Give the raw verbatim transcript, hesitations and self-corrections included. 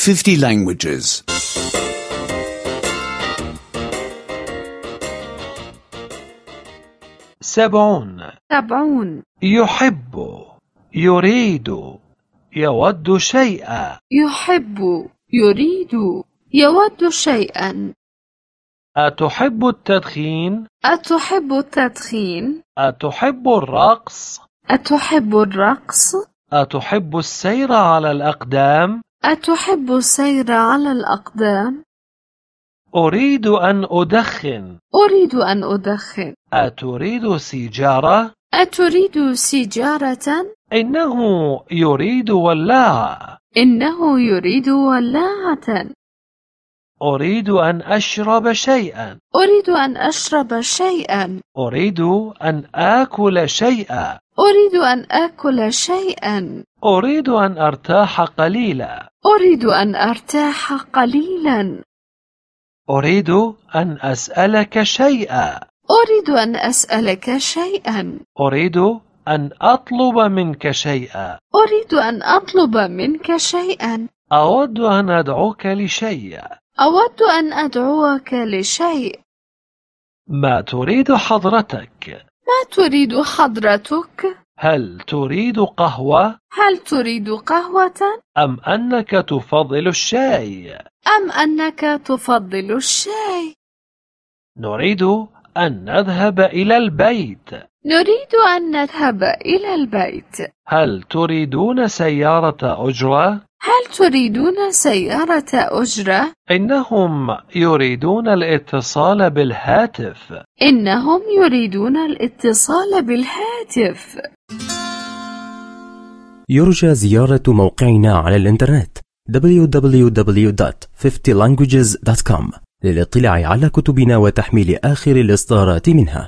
fifty languages. سبعون. سبعون. يحب، يريد، يود شيئا. يحب، يريد، يود شيئا. أتحب التدخين؟ أتحب التدخين؟ أتحب الرقص؟ أتحب الرقص؟ أتحب السير على الأقدام؟ أتحب السير على الأقدام؟ أريد أن أدخن. أريد أن أدخن. أتريد سيجارة؟ أتريد سيجارة؟ إنه يريد ولاعة. إنه يريد ولاعة. أريد أن أشرب شيئا. أريد أن أشرب شيئا. أريد أن آكل شيئا. أريد أن آكل شيئا. أريد أن أرتاح قليلا. أريد أن أرتاح قليلا. أريد أن أسألك شيئا. أريد أن أسألك شيئا. أريد أن أطلب منك شيئا. أريد أن أطلب منك شيئا. أود أن أدعوك لشيء. أود أن أدعوك لشيء. ما تريد حضرتك؟ ما تريد حضرتك؟ هل تريد قهوة؟ هل تريد قهوة؟ أم أنك تفضل الشاي؟ أم أنك تفضل الشاي؟ نريد أن نذهب إلى البيت. نريد أن نذهب إلى البيت. هل تريدون سيارة أجرة؟ هل تريدون سيارة أجرة؟ إنهم يريدون الاتصال بالهاتف. إنهم يريدون الاتصال بالهاتف. يرجى زيارة موقعنا على الإنترنت دبليو دبليو دبليو دوت fifty languages دوت كوم للاطلاع على كتبنا وتحميل آخر الإصدارات منها.